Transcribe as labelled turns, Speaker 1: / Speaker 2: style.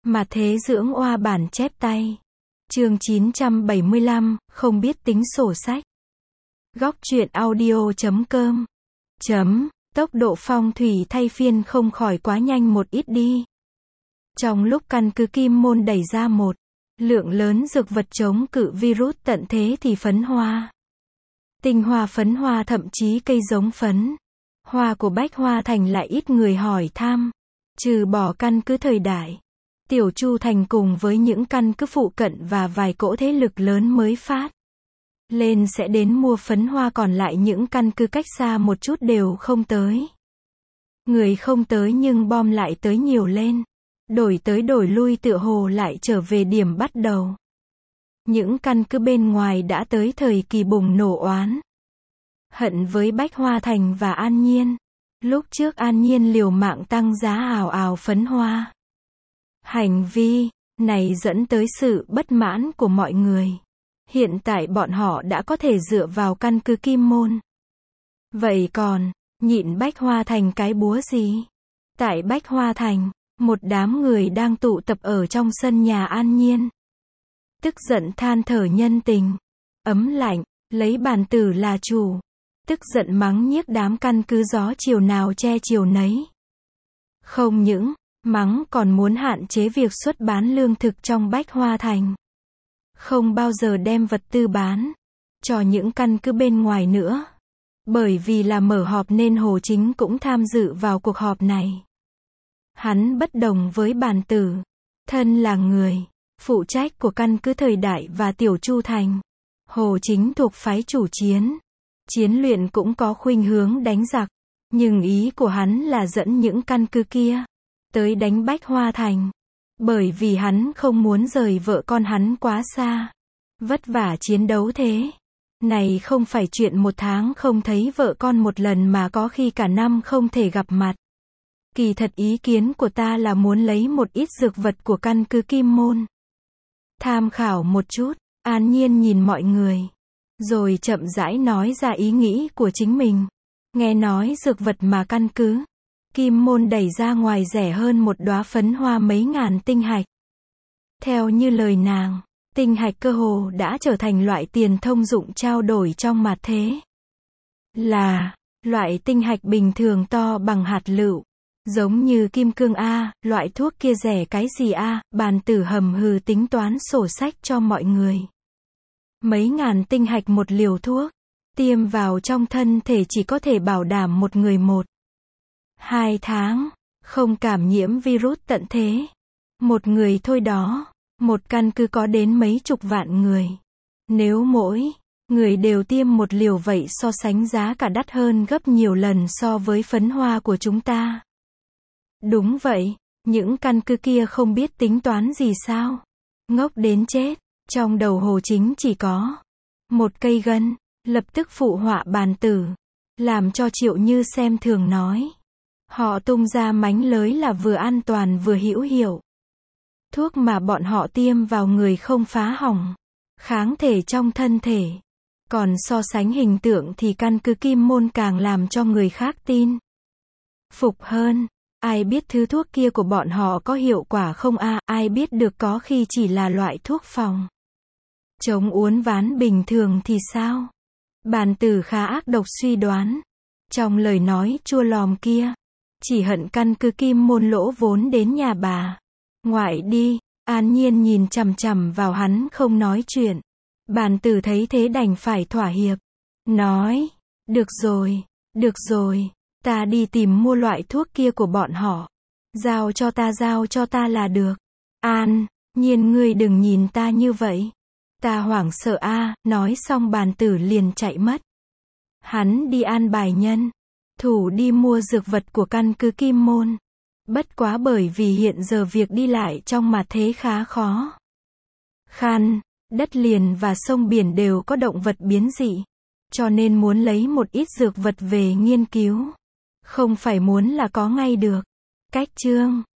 Speaker 1: Mà thế dưỡng oa bản chép tay. Chương 975, không biết tính sổ sách. Góc truyện audio.com. Tốc độ phong thủy thay phiên không khỏi quá nhanh một ít đi. Trong lúc căn cứ Kim Môn đẩy ra một lượng lớn dược vật chống cự virus tận thế thì phấn hoa, tinh hoa phấn hoa thậm chí cây giống phấn hoa của Bách Hoa Thành lại ít người hỏi thăm. Trừ bỏ căn cứ Thời Đại, Tiểu Chu Thành cùng với những căn cứ phụ cận và vài cỗ thế lực lớn mới phát lên sẽ đến mua phấn hoa, còn lại những căn cứ cách xa một chút đều không tới. Người không tới nhưng bom lại tới nhiều lên. Đổi tới đổi lui tựa hồ lại trở về điểm bắt đầu. Những căn cứ bên ngoài đã tới thời kỳ bùng nổ oán hận với Bách Hoa Thành và An Nhiên. Lúc trước An Nhiên liều mạng tăng giá ào ào phấn hoa. Hành vi này dẫn tới sự bất mãn của mọi người. Hiện tại bọn họ đã có thể dựa vào căn cứ Kim Môn. Vậy còn nhịn Bách Hoa Thành cái búa gì? Tại Bách Hoa Thành, một đám người đang tụ tập ở trong sân nhà An Nhiên. Tức giận than thở nhân tình ấm lạnh, lấy bản tử là chủ. Tức giận mắng nhiếc đám căn cứ gió chiều nào che chiều nấy. Không những mắng còn muốn hạn chế việc xuất bán lương thực trong Bách Hoa Thành. Không bao giờ đem vật tư bán cho những căn cứ bên ngoài nữa. Bởi vì là mở họp nên Hồ Chính cũng tham dự vào cuộc họp này. Hắn bất đồng với bản tử. Thân là người phụ trách của căn cứ Thời Đại và Tiểu Chu Thành. Hồ Chính thuộc phái chủ chiến. Chiến luyện cũng có khuynh hướng đánh giặc. Nhưng ý của hắn là dẫn những căn cứ kia tới đánh Bách Hoa Thành. Bởi vì hắn không muốn rời vợ con hắn quá xa. Vất vả chiến đấu thế này không phải chuyện một tháng không thấy vợ con một lần mà có khi cả năm không thể gặp mặt. Kỳ thật ý kiến của ta là muốn lấy một ít dược vật của căn cứ Kim Môn. Tham khảo một chút. An Nhiên nhìn mọi người. Rồi chậm rãi nói ra ý nghĩ của chính mình. Nghe nói dược vật mà căn cứ Kim Môn đẩy ra ngoài rẻ hơn một đóa phấn hoa mấy ngàn tinh hạch. Theo như lời nàng, tinh hạch cơ hồ đã trở thành loại tiền thông dụng trao đổi trong mạt thế. Là loại tinh hạch bình thường to bằng hạt lựu. Giống như kim cương a, loại thuốc kia rẻ cái gì a? Bàn tử hầm hừ tính toán sổ sách cho mọi người. Mấy ngàn tinh hạch một liều thuốc, tiêm vào trong thân thể chỉ có thể bảo đảm một người 1-2 tháng, không cảm nhiễm virus tận thế. Một người thôi đó, một căn cứ có đến mấy chục vạn người. Nếu mỗi người đều tiêm một liều vậy so sánh giá cả đắt hơn gấp nhiều lần so với phấn hoa của chúng ta. Đúng vậy, những căn cứ kia không biết tính toán gì sao? Ngốc đến chết. Trong đầu Hồ Chính chỉ có một cây gân, lập tức phụ họa bàn tử, làm cho Triệu Như xem thường nói. Họ tung ra mánh lới là vừa an toàn vừa hữu hiệu. Thuốc mà bọn họ tiêm vào người không phá hỏng kháng thể trong thân thể. Còn so sánh hình tượng thì căn cứ Kim Môn càng làm cho người khác tin phục hơn. Ai biết thứ thuốc kia của bọn họ có hiệu quả không a? Ai biết được, có khi chỉ là loại thuốc phòng chống uốn ván bình thường thì sao? Bàn tử khá ác độc suy đoán. Trong lời nói chua lòm kia, chỉ hận căn cứ Kim Môn lỗ vốn đến nhà bà ngoại đi. An Nhiên nhìn chằm chằm vào hắn không nói chuyện. Bàn tử thấy thế đành phải thỏa hiệp. Nói, được rồi, ta đi tìm mua loại thuốc kia của bọn họ. Giao cho ta là được. An Nhiên, ngươi đừng nhìn ta như vậy. Ta hoảng sợ a. Nói xong bàn tử liền chạy mất. Hắn đi an bài nhân thủ đi mua dược vật của căn cứ Kim Môn. Bất quá bởi vì hiện giờ việc đi lại trong mạt thế khá khó khăn, đất liền và sông biển đều có động vật biến dị, cho nên muốn lấy một ít dược vật về nghiên cứu. Không phải muốn là có ngay được. Cách chương